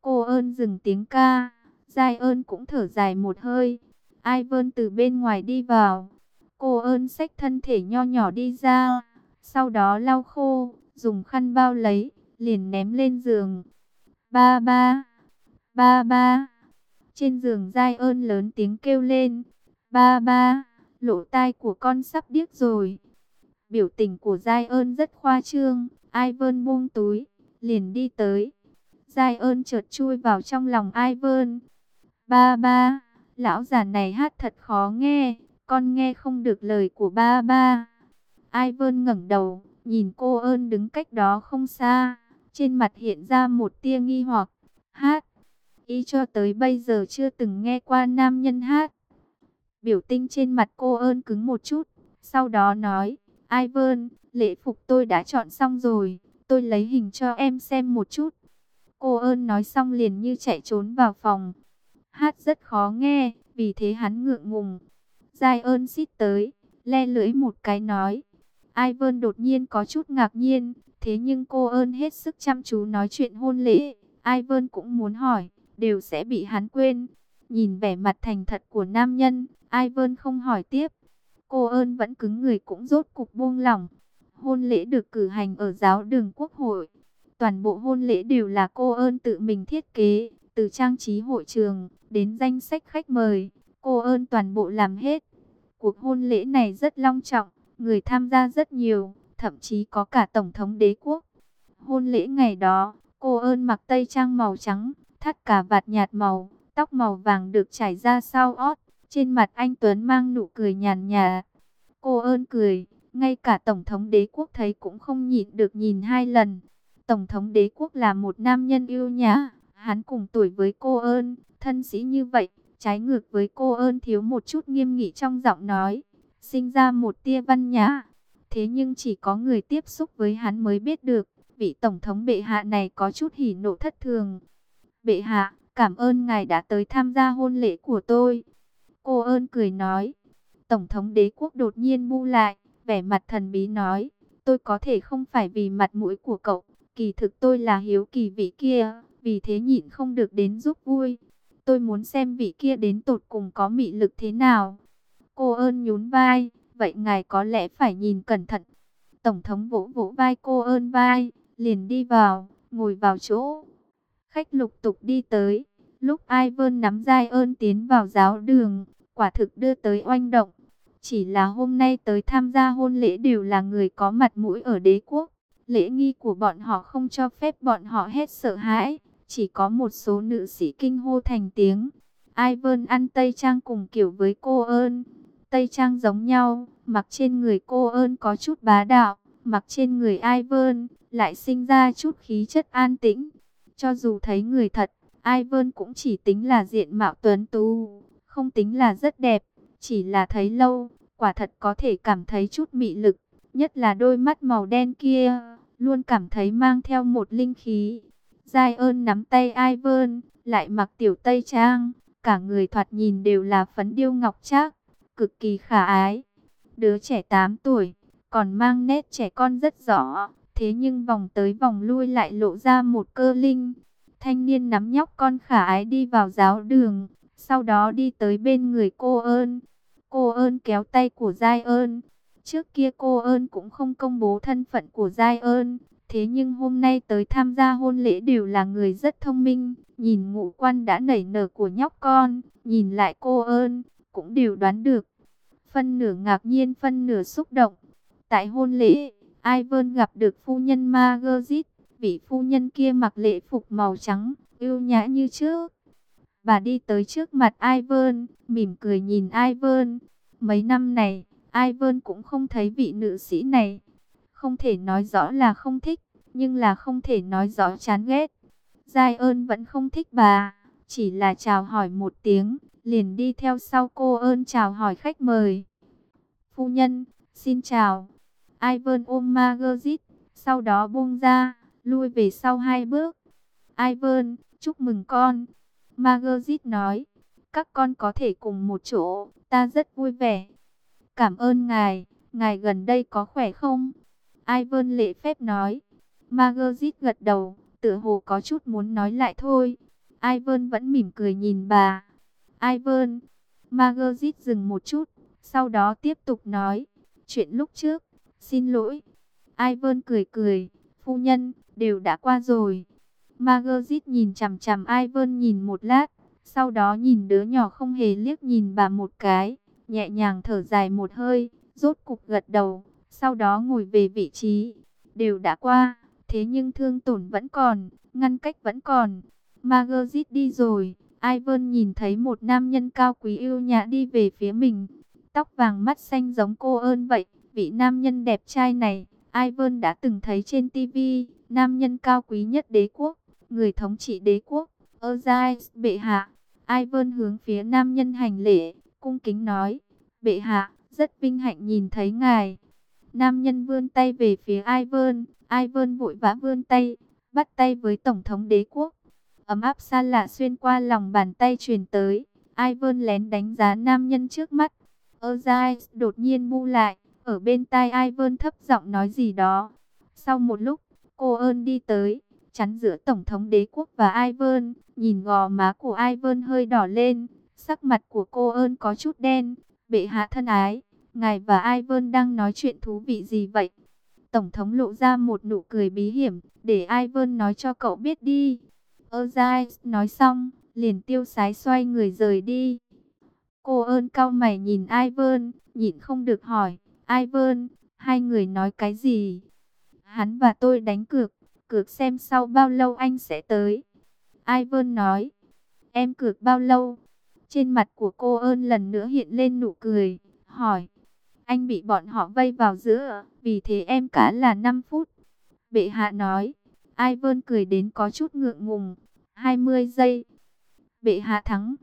Cô ơn dừng tiếng ca, Giai ơn cũng thở dài một hơi. Ivan từ bên ngoài đi vào. Cô ơn xách thân thể nho nhỏ đi ra, sau đó lau khô, dùng khăn bao lấy, liền ném lên giường. Ba ba, ba ba. Trên giường Giai ơn lớn tiếng kêu lên. Ba ba, lỗ tai của con sắp điếc rồi. Biểu tình của Giai ơn rất khoa trương. Ivan buông túi, liền đi tới. Giai ơn chợt chui vào trong lòng Ivan. Ba ba, lão già này hát thật khó nghe, con nghe không được lời của ba ba. Ivan ngẩng đầu, nhìn cô ơn đứng cách đó không xa, trên mặt hiện ra một tia nghi hoặc. Hát, y cho tới bây giờ chưa từng nghe qua nam nhân hát. Biểu tình trên mặt cô ơn cứng một chút, sau đó nói, Ivan, lễ phục tôi đã chọn xong rồi, tôi lấy hình cho em xem một chút. Cô ơn nói xong liền như chạy trốn vào phòng. Hát rất khó nghe, vì thế hắn ngượng ngùng. Giai ơn xít tới, le lưỡi một cái nói. Ivan đột nhiên có chút ngạc nhiên, thế nhưng cô ơn hết sức chăm chú nói chuyện hôn lễ. Ivan cũng muốn hỏi, đều sẽ bị hắn quên. Nhìn vẻ mặt thành thật của nam nhân, Ivan không hỏi tiếp. Cô ơn vẫn cứng người cũng rốt cục buông lỏng. Hôn lễ được cử hành ở giáo đường quốc hội. Toàn bộ hôn lễ đều là cô ơn tự mình thiết kế, từ trang trí hội trường đến danh sách khách mời, cô ơn toàn bộ làm hết. Cuộc hôn lễ này rất long trọng, người tham gia rất nhiều, thậm chí có cả Tổng thống đế quốc. Hôn lễ ngày đó, cô ơn mặc tây trang màu trắng, thắt cà vạt nhạt màu, tóc màu vàng được trải ra sau ót, trên mặt anh Tuấn mang nụ cười nhàn nhạt. Cô ơn cười, ngay cả Tổng thống đế quốc thấy cũng không nhịn được nhìn hai lần. Tổng thống đế quốc là một nam nhân yêu nhã, hắn cùng tuổi với cô ơn, thân sĩ như vậy, trái ngược với cô ơn thiếu một chút nghiêm nghị trong giọng nói, sinh ra một tia văn nhã. Thế nhưng chỉ có người tiếp xúc với hắn mới biết được, vị tổng thống bệ hạ này có chút hỉ nộ thất thường. Bệ hạ, cảm ơn ngài đã tới tham gia hôn lễ của tôi. Cô ơn cười nói. Tổng thống đế quốc đột nhiên bu lại, vẻ mặt thần bí nói, tôi có thể không phải vì mặt mũi của cậu, kỳ thực tôi là hiếu kỳ vị kia, vì thế nhịn không được đến giúp vui. Tôi muốn xem vị kia đến tột cùng có mị lực thế nào. Cô ơn nhún vai, vậy ngài có lẽ phải nhìn cẩn thận. Tổng thống vỗ vỗ vai cô ơn vai, liền đi vào, ngồi vào chỗ. Khách lục tục đi tới, lúc Ivan nắm Giai ơn tiến vào giáo đường, quả thực đưa tới oanh động. Chỉ là hôm nay tới tham gia hôn lễ đều là người có mặt mũi ở đế quốc. Lễ nghi của bọn họ không cho phép bọn họ hết sợ hãi. Chỉ có một số nữ sĩ kinh hô thành tiếng. Ivan ăn tây trang cùng kiểu với cô ơn. Tây trang giống nhau, mặc trên người cô ơn có chút bá đạo. Mặc trên người Ivan lại sinh ra chút khí chất an tĩnh. Cho dù thấy người thật, Ivan cũng chỉ tính là diện mạo tuấn tú, không tính là rất đẹp. Chỉ là thấy lâu, quả thật có thể cảm thấy chút mị lực. Nhất là đôi mắt màu đen kia, luôn cảm thấy mang theo một linh khí. Giai ơn nắm tay Ivan, lại mặc tiểu tây trang. Cả người thoạt nhìn đều là phấn điêu ngọc trác, cực kỳ khả ái. Đứa trẻ 8 tuổi, còn mang nét trẻ con rất rõ. Thế nhưng vòng tới vòng lui lại lộ ra một cơ linh. Thanh niên nắm nhóc con khả ái đi vào giáo đường, sau đó đi tới bên người cô ơn. Cô ơn kéo tay của Giai ơn. Trước kia cô ơn cũng không công bố thân phận của Giai ơn. Thế nhưng hôm nay tới tham gia hôn lễ đều là người rất thông minh. Nhìn ngũ quan đã nảy nở của nhóc con, nhìn lại cô ơn, cũng đều đoán được. Phân nửa ngạc nhiên, phân nửa xúc động. Tại hôn lễ, Ivan gặp được phu nhân Margaret. Vị phu nhân kia mặc lễ phục màu trắng, yêu nhã như trước. Bà đi tới trước mặt Ivan, mỉm cười nhìn Ivan. Mấy năm này, Ivan cũng không thấy vị nữ sĩ này. Không thể nói rõ là không thích, nhưng là không thể nói rõ chán ghét. Giai ơn vẫn không thích bà, chỉ là chào hỏi một tiếng, liền đi theo sau cô ơn chào hỏi khách mời. Phu nhân, xin chào. Ivan ôm Margaret, sau đó buông ra, lui về sau 2 bước. Ivan, chúc mừng con. Margaret nói, các con có thể cùng một chỗ, ta rất vui vẻ. Cảm ơn ngài, ngài gần đây có khỏe không? Ivan lễ phép nói. Margaret gật đầu, tựa hồ có chút muốn nói lại thôi. Ivan vẫn mỉm cười nhìn bà. Ivan, Margaret dừng một chút, sau đó tiếp tục nói, chuyện lúc trước, xin lỗi. Ivan cười cười, phu nhân, đều đã qua rồi. Margaret nhìn chằm chằm Ivan nhìn một lát, sau đó nhìn đứa nhỏ không hề liếc nhìn bà một cái, nhẹ nhàng thở dài một hơi, rốt cục gật đầu, sau đó ngồi về vị trí. Đều đã qua, thế nhưng thương tổn vẫn còn, ngăn cách vẫn còn. Margaret đi rồi, Ivan nhìn thấy một nam nhân cao quý yêu nhã đi về phía mình, tóc vàng mắt xanh giống cô ơn vậy. Vị nam nhân đẹp trai này, Ivan đã từng thấy trên TV, nam nhân cao quý nhất đế quốc, người thống trị đế quốc, Ozai bệ hạ. Ivan hướng phía nam nhân hành lễ, cung kính nói, bệ hạ, rất vinh hạnh nhìn thấy ngài. Nam nhân vươn tay về phía Ivan, Ivan vội vã vươn tay, bắt tay với tổng thống đế quốc. Ấm áp xa lạ xuyên qua lòng bàn tay truyền tới, Ivan lén đánh giá nam nhân trước mắt. Ozai đột nhiên bu lại, ở bên tai Ivan thấp giọng nói gì đó. Sau một lúc, cô ơn đi tới, chắn giữa tổng thống đế quốc và Ivan, nhìn gò má của Ivan hơi đỏ lên, sắc mặt của cô ơn có chút đen. Bệ hạ thân ái, ngài và Ivan đang nói chuyện thú vị gì vậy? Tổng thống lộ ra một nụ cười bí hiểm, để Ivan nói cho cậu biết đi. Ozai nói xong, liền tiêu sái xoay người rời đi. Cô ơn cau mày nhìn Ivan, nhịn không được hỏi, Ivan, hai người nói cái gì? Hắn và tôi đánh cược, cược xem sau bao lâu anh sẽ tới. Ivan nói, em cược bao lâu? Trên mặt của cô ơn lần nữa hiện lên nụ cười, hỏi, anh bị bọn họ vây vào giữa, vì thế em cá là 5 phút. Bệ hạ nói, Ivan cười đến có chút ngượng ngùng, 20 giây. Bệ hạ thắng.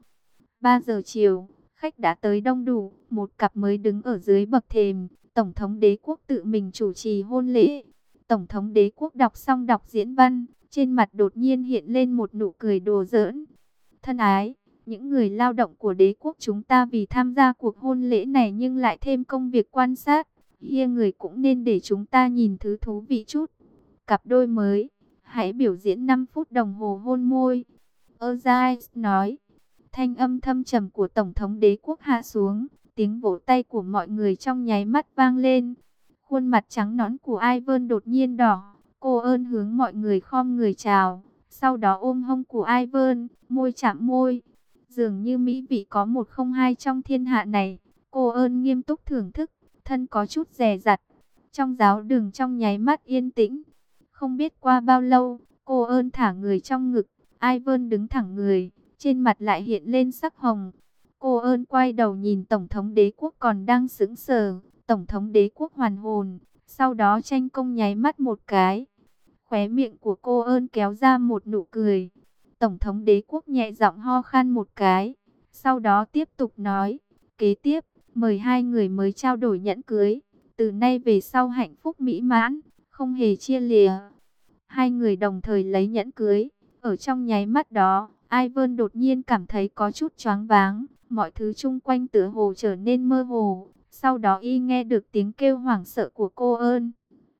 3 giờ chiều, khách đã tới đông đủ, một cặp mới đứng ở dưới bậc thềm. Tổng thống đế quốc tự mình chủ trì hôn lễ. Tổng thống đế quốc đọc xong đọc diễn văn, trên mặt đột nhiên hiện lên một nụ cười đùa giỡn. Thân ái, những người lao động của đế quốc chúng ta vì tham gia cuộc hôn lễ này nhưng lại thêm công việc quan sát. Hia người cũng nên để chúng ta nhìn thứ thú vị chút. Cặp đôi mới, hãy biểu diễn 5 phút đồng hồ hôn môi. Ozai nói. Thanh âm thâm trầm của Tổng thống đế quốc hạ xuống, tiếng vỗ tay của mọi người trong nháy mắt vang lên. Khuôn mặt trắng nõn của Ivan đột nhiên đỏ, cô ơn hướng mọi người khom người chào, sau đó ôm hông của Ivan, môi chạm môi. Dường như mỹ vị có một không hai trong thiên hạ này, cô ơn nghiêm túc thưởng thức, thân có chút dè dặt. Trong giáo đường trong nháy mắt yên tĩnh, không biết qua bao lâu, cô ơn thả người trong ngực, Ivan đứng thẳng người. Trên mặt lại hiện lên sắc hồng. Cô ơn quay đầu nhìn Tổng thống đế quốc còn đang sững sờ. Tổng thống đế quốc hoàn hồn. Sau đó tranh công nháy mắt một cái. Khóe miệng của cô ơn kéo ra một nụ cười. Tổng thống đế quốc nhẹ giọng ho khan một cái. Sau đó tiếp tục nói. Kế tiếp, mời hai người mới trao đổi nhẫn cưới. Từ nay về sau hạnh phúc mỹ mãn, không hề chia lìa. Hai người đồng thời lấy nhẫn cưới. Ở trong nháy mắt đó, Ivan đột nhiên cảm thấy có chút choáng váng, mọi thứ chung quanh tựa hồ trở nên mơ hồ. Sau đó y nghe được tiếng kêu hoảng sợ của cô ơn.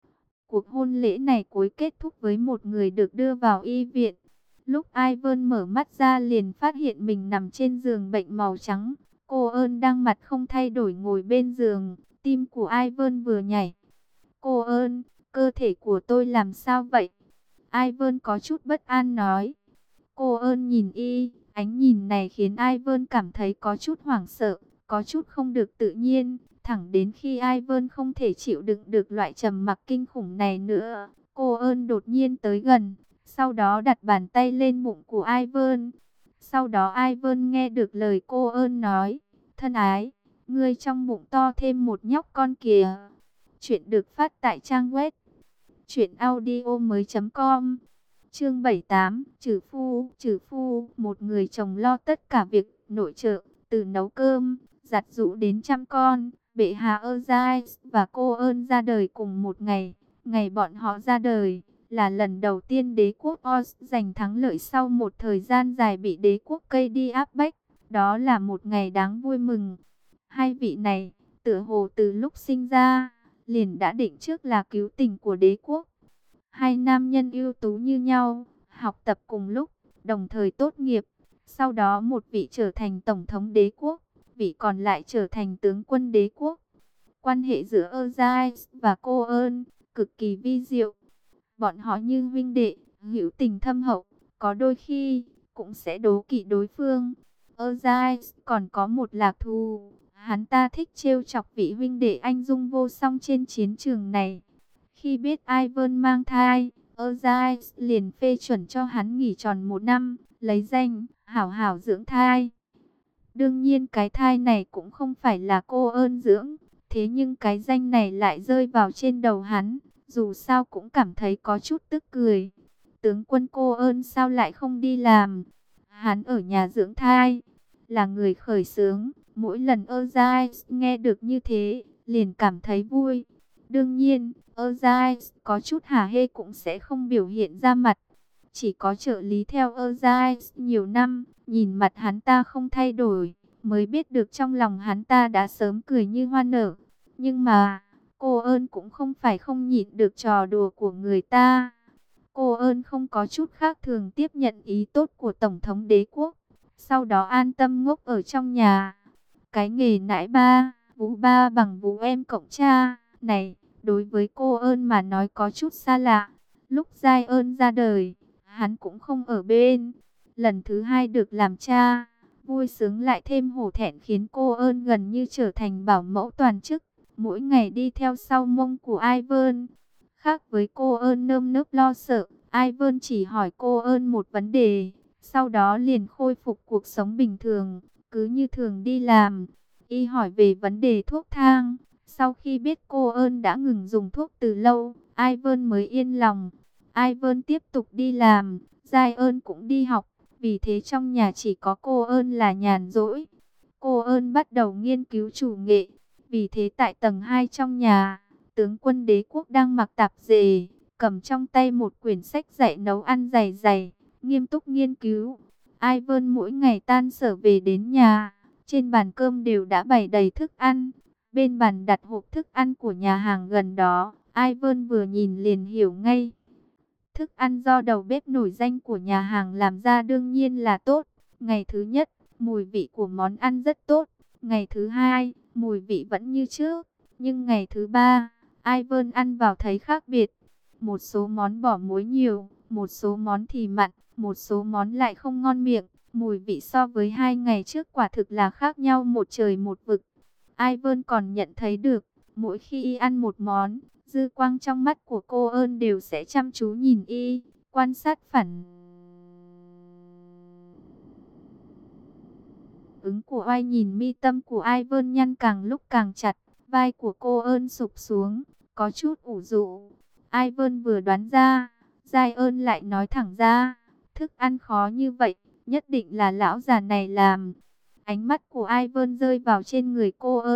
Cuộc hôn lễ này cuối kết thúc với một người được đưa vào y viện. Lúc Ivan mở mắt ra liền phát hiện mình nằm trên giường bệnh màu trắng. Cô ơn đang mặt không thay đổi ngồi bên giường, tim của Ivan vừa nhảy. Cô ơn, cơ thể của tôi làm sao vậy? Ivan có chút bất an nói. Cô ơn nhìn y, ánh nhìn này khiến Ivan cảm thấy có chút hoảng sợ, có chút không được tự nhiên. Thẳng đến khi Ivan không thể chịu đựng được loại trầm mặc kinh khủng này nữa, cô ơn đột nhiên tới gần, sau đó đặt bàn tay lên bụng của Ivan. Sau đó Ivan nghe được lời cô ơn nói, thân ái, ngươi trong bụng to thêm một nhóc con kìa. Chuyện được phát tại trang web truyệnaudiomoi.com. Chương 78, trừ phu, một người chồng lo tất cả việc nội trợ, từ nấu cơm, giặt giũ đến chăm con. Bệ hạ Ozai và cô ơn ra đời cùng một ngày. Ngày bọn họ ra đời là lần đầu tiên đế quốc Oz giành thắng lợi sau một thời gian dài bị đế quốc cây đi áp bách. Đó là một ngày đáng vui mừng. Hai vị này, tựa hồ từ lúc sinh ra, liền đã định trước là cứu tình của đế quốc. Hai nam nhân ưu tú như nhau, học tập cùng lúc, đồng thời tốt nghiệp. Sau đó một vị trở thành tổng thống đế quốc, vị còn lại trở thành tướng quân đế quốc. Quan hệ giữa Ozai và cô ơn cực kỳ vi diệu. Bọn họ như huynh đệ, hữu tình thâm hậu, có đôi khi cũng sẽ đố kỵ đối phương. Ozai còn có một lạc thú, hắn ta thích trêu chọc vị huynh đệ anh dung vô song trên chiến trường này. Khi biết Ivan mang thai, Ozai liền phê chuẩn cho hắn nghỉ tròn 1 năm, lấy danh hảo hảo dưỡng thai. Đương nhiên cái thai này cũng không phải là cô ơn dưỡng, thế nhưng cái danh này lại rơi vào trên đầu hắn, dù sao cũng cảm thấy có chút tức cười. Tướng quân cô ơn sao lại không đi làm? Hắn ở nhà dưỡng thai, là người khởi xướng. Mỗi lần Ozai nghe được như thế, liền cảm thấy vui. Đương nhiên, Ozai có chút hả hê cũng sẽ không biểu hiện ra mặt. Chỉ có trợ lý theo Ozai nhiều năm, nhìn mặt hắn ta không thay đổi, mới biết được trong lòng hắn ta đã sớm cười như hoa nở. Nhưng mà, cô ơn cũng không phải không nhịn được trò đùa của người ta. Cô ơn không có chút khác thường tiếp nhận ý tốt của Tổng thống đế quốc. Sau đó an tâm ngốc ở trong nhà. Cái nghề nãi ba, vú ba bằng vú em cộng cha này, đối với cô ơn mà nói có chút xa lạ. Lúc Giai ơn ra đời, hắn cũng không ở bên. Lần thứ hai được làm cha, vui sướng lại thêm hổ thẹn khiến cô ơn gần như trở thành bảo mẫu toàn chức. Mỗi ngày đi theo sau mông của Ivan. Khác với cô ơn nơm nớp lo sợ, Ivan chỉ hỏi cô ơn một vấn đề, sau đó liền khôi phục cuộc sống bình thường, cứ như thường đi làm. Y hỏi về vấn đề thuốc thang, sau khi biết cô ơn đã ngừng dùng thuốc từ lâu, Ivan mới yên lòng. Ivan tiếp tục đi làm, Giai ơn cũng đi học, vì thế trong nhà chỉ có cô ơn là nhàn rỗi. Cô ơn bắt đầu nghiên cứu chủ nghệ, vì thế tại tầng 2 trong nhà, tướng quân đế quốc đang mặc tạp dề, cầm trong tay một quyển sách dạy nấu ăn dày dày, nghiêm túc nghiên cứu. Ivan mỗi ngày tan sở về đến nhà, trên bàn cơm đều đã bày đầy thức ăn. Bên bàn đặt hộp thức ăn của nhà hàng gần đó, Ivan vừa nhìn liền hiểu ngay. Thức ăn do đầu bếp nổi danh của nhà hàng làm ra đương nhiên là tốt. Ngày thứ nhất, mùi vị của món ăn rất tốt. Ngày thứ hai, mùi vị vẫn như trước. Nhưng ngày thứ ba, Ivan ăn vào thấy khác biệt. Một số món bỏ muối nhiều, một số món thì mặn, một số món lại không ngon miệng. Mùi vị so với 2 ngày trước quả thực là khác nhau một trời một vực. Ivan còn nhận thấy được, mỗi khi y ăn một món, dư quang trong mắt của cô ơn đều sẽ chăm chú nhìn y, quan sát phản ứng của oai. Nhìn mi tâm của Ivan nhăn càng lúc càng chặt, vai của cô ơn sụp xuống, có chút ủ rũ. Ivan vừa đoán ra, Giai ơn lại nói thẳng ra, thức ăn khó như vậy, nhất định là lão già này làm. Ánh mắt của Ivan rơi vào trên người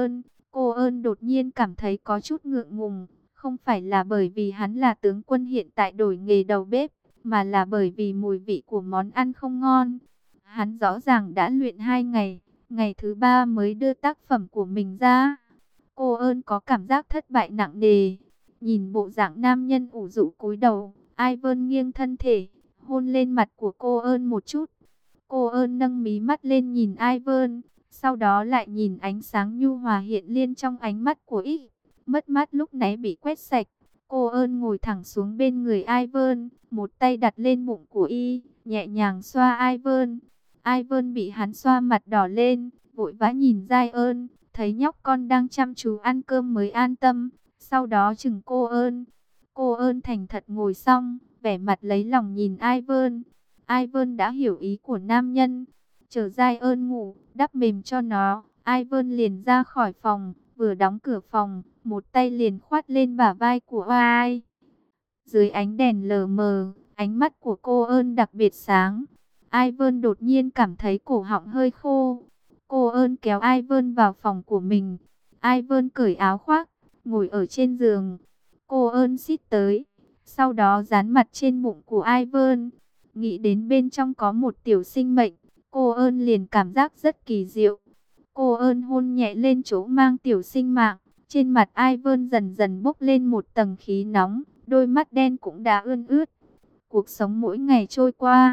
cô ơn đột nhiên cảm thấy có chút ngượng ngùng. Không phải là bởi vì hắn là tướng quân hiện tại đổi nghề đầu bếp, mà là bởi vì mùi vị của món ăn không ngon. Hắn rõ ràng đã luyện 2 ngày, ngày thứ 3 mới đưa tác phẩm của mình ra. Cô ơn có cảm giác thất bại nặng nề. Nhìn bộ dạng nam nhân ủ rũ cúi đầu, Ivan nghiêng thân thể, hôn lên mặt của cô ơn một chút. Cô ơn nâng mí mắt lên nhìn Ivan, sau đó lại nhìn ánh sáng nhu hòa hiện lên trong ánh mắt của y. Mất mát lúc nãy bị quét sạch. Cô ơn ngồi thẳng xuống bên người Ivan, một tay đặt lên bụng của y, nhẹ nhàng xoa Ivan. Ivan bị hắn xoa mặt đỏ lên, vội vã nhìn Giai ơn, thấy nhóc con đang chăm chú ăn cơm mới an tâm. Sau đó chừng cô ơn. Cô ơn thành thật ngồi xong, vẻ mặt lấy lòng nhìn Ivan. Ivan đã hiểu ý của nam nhân. Chờ Giai ơn ngủ, đắp mềm cho nó, Ivan liền ra khỏi phòng. Vừa đóng cửa phòng, một tay liền khoát lên bả vai của oai. Dưới ánh đèn lờ mờ, ánh mắt của cô ơn đặc biệt sáng. Ivan đột nhiên cảm thấy cổ họng hơi khô. Cô ơn kéo Ivan vào phòng của mình. Ivan cởi áo khoác, ngồi ở trên giường. Cô ơn xít tới, sau đó dán mặt trên bụng của Ivan. Nghĩ đến bên trong có một tiểu sinh mệnh, cô ơn liền cảm giác rất kỳ diệu. Cô ơn hôn nhẹ lên chỗ mang tiểu sinh mạng. Trên mặt Ivan dần dần bốc lên một tầng khí nóng. Đôi mắt đen cũng đã ươn ướt. Cuộc sống mỗi ngày trôi qua,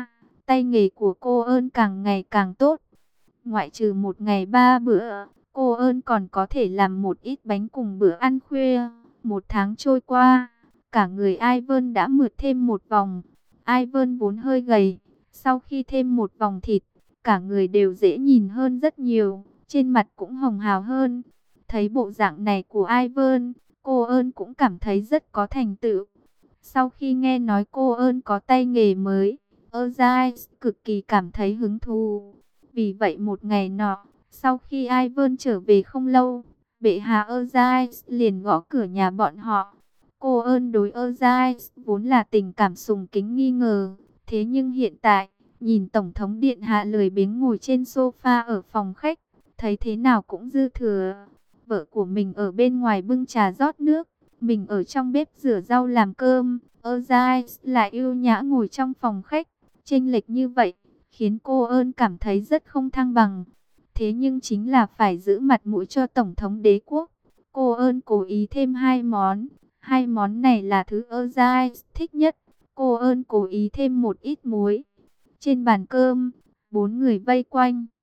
tay nghề của cô ơn càng ngày càng tốt. Ngoại trừ một ngày 3 bữa, cô ơn còn có thể làm một ít bánh cùng bữa ăn khuya. Một tháng trôi qua, cả người Ivan đã mượt thêm một vòng. Ivan vốn hơi gầy, sau khi thêm một vòng thịt, cả người đều dễ nhìn hơn rất nhiều, trên mặt cũng hồng hào hơn. Thấy bộ dạng này của Ivan, cô ơn cũng cảm thấy rất có thành tựu. Sau khi nghe nói cô ơn có tay nghề mới, Ozai cực kỳ cảm thấy hứng thú. Vì vậy một ngày nọ, sau khi Ivan trở về không lâu, bệ hạ Ozai liền gõ cửa nhà bọn họ. Cô ơn đối Ozai vốn là tình cảm sùng kính nghi ngờ. Thế nhưng hiện tại, nhìn Tổng thống Điện Hạ lười biếng ngồi trên sofa ở phòng khách, thấy thế nào cũng dư thừa. Vợ của mình ở bên ngoài bưng trà rót nước, mình ở trong bếp rửa rau làm cơm. Ozai lại yêu nhã ngồi trong phòng khách. Chênh lệch như vậy, khiến cô ơn cảm thấy rất không thăng bằng. Thế nhưng chính là phải giữ mặt mũi cho Tổng thống đế quốc. Cô ơn cố ý thêm 2 món. 2 món này là thứ Ozai thích nhất. Cô ơn cố ý thêm một ít muối. Trên bàn cơm, 4 người vây quanh.